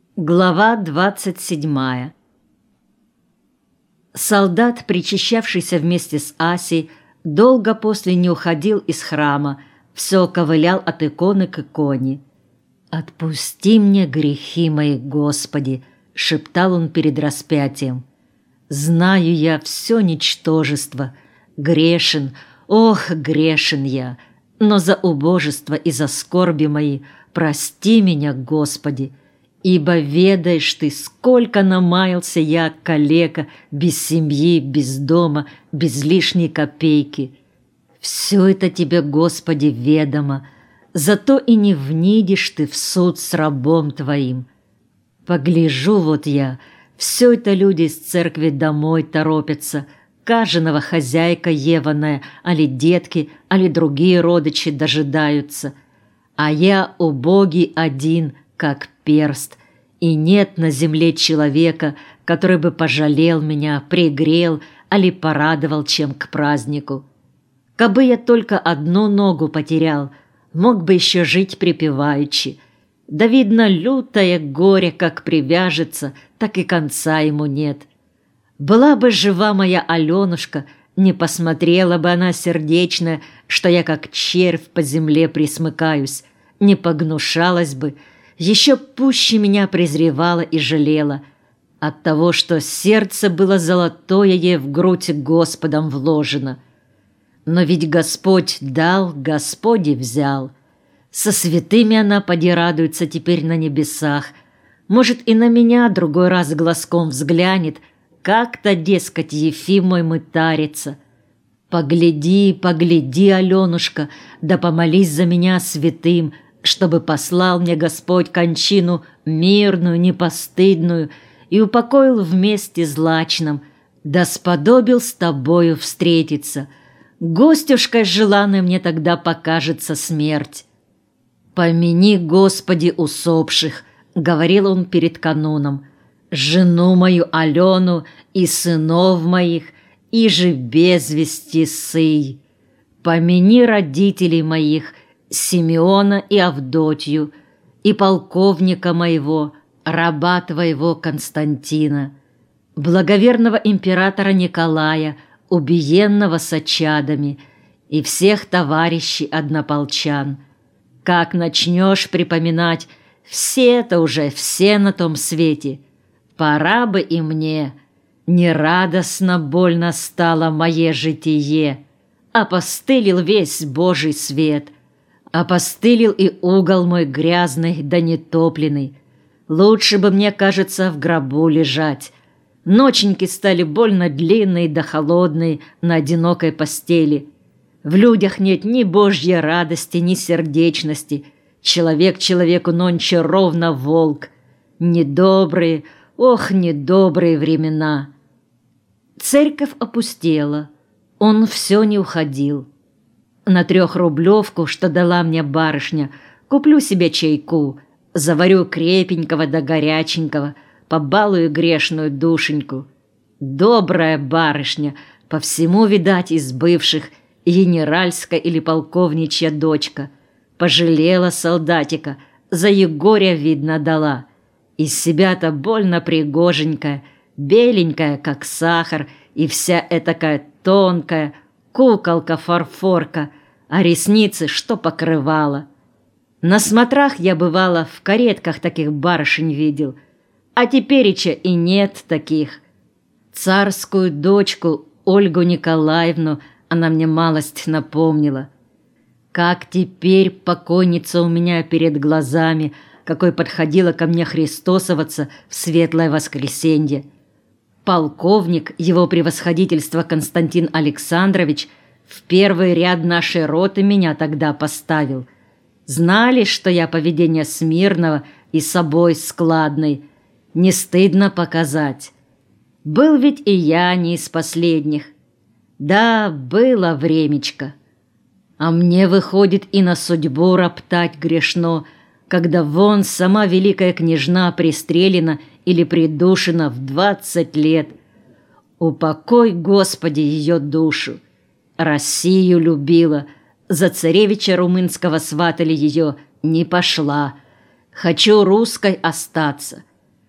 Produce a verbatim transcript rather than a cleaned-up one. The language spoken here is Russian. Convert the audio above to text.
Глава двадцать седьмая. Солдат, причащавшийся вместе с Асей, долго после не уходил из храма, все ковылял от иконы к иконе. «Отпусти мне грехи мои, Господи!» — шептал он перед распятием. «Знаю я все ничтожество, грешен, ох, грешен я, но за убожество и за скорби мои прости меня, Господи, ибо ведаешь ты, сколько намаялся я, калека, без семьи, без дома, без лишней копейки. Все это тебе, Господи, ведомо, зато и не внидишь ты в суд с рабом твоим. Погляжу вот я, все это люди из церкви домой торопятся, каждого хозяйка еваная, али детки, али другие родичи дожидаются. А я убогий один, как перст, и нет на земле человека, который бы пожалел меня, пригрел, али порадовал чем к празднику. Кабы я только одну ногу потерял, мог бы еще жить припеваючи. Да, видно, лютое горе как привяжется, так и конца ему нет. Была бы жива моя Аленушка, не посмотрела бы она сердечно, что я как червь по земле присмыкаюсь, не погнушалась бы, еще пуще меня презревала и жалела от того, что сердце было золотое ей в грудь Господом вложено. Но ведь Господь дал, Господь и взял. Со святыми она поди радуется теперь на небесах. Может, и на меня другой раз глазком взглянет, как-то, дескать, Ефим мой мытарится. Погляди, погляди, Аленушка, да помолись за меня святым, чтобы послал мне Господь кончину мирную, непостыдную и упокоил вместе злачном, да сподобил с тобою встретиться. Гостюшкой желанной мне тогда покажется смерть. «Помяни, Господи, усопших», — говорил он перед каноном, «жену мою Алену и сынов моих, и же без вести сый. Помяни родителей моих, Симеона и Авдотью, и полковника моего, раба твоего Константина, благоверного императора Николая, убиенного сочадами, и всех товарищей однополчан. Как начнешь припоминать, все-то уже все на том свете. Пора бы и мне, нерадостно больно стало мое житие, опостылил весь Божий свет, опостылил и угол мой грязный да нетопленный. Лучше бы, мне кажется, в гробу лежать. Ноченьки стали больно длинные да холодные на одинокой постели. В людях нет ни божьей радости, ни сердечности. Человек человеку нонче ровно волк. Недобрые, ох, недобрые времена. Церковь опустела. Он все не уходил. На трехрублевку, что дала мне барышня, куплю себе чайку, заварю крепенького да горяченького, побалую грешную душеньку. Добрая барышня, по всему, видать, из бывших, генеральская или полковничья дочка. Пожалела солдатика, за Егоря, видно, дала. Из себя-то больно пригоженькая, беленькая, как сахар, и вся этакая тонкая, куколка-фарфорка, а ресницы что покрывала. На смотрах я, бывало, в каретках таких барышень видел, а тепереча и нет таких. Царскую дочку Ольгу Николаевну она мне малость напомнила. Как теперь покойница у меня перед глазами, какой подходила ко мне христосоваться в светлое воскресенье. Полковник, его превосходительство Константин Александрович, в первый ряд нашей роты меня тогда поставил. Знали, что я поведение смирного и собой складный. Не стыдно показать. Был ведь и я не из последних. Да, было времечко. А мне, выходит, и на судьбу роптать грешно, когда вон сама великая княжна пристрелена или придушена в двадцать лет. Упокой, Господи, ее душу. Россию любила, за царевича румынского сватали ее, не пошла. Хочу русской остаться.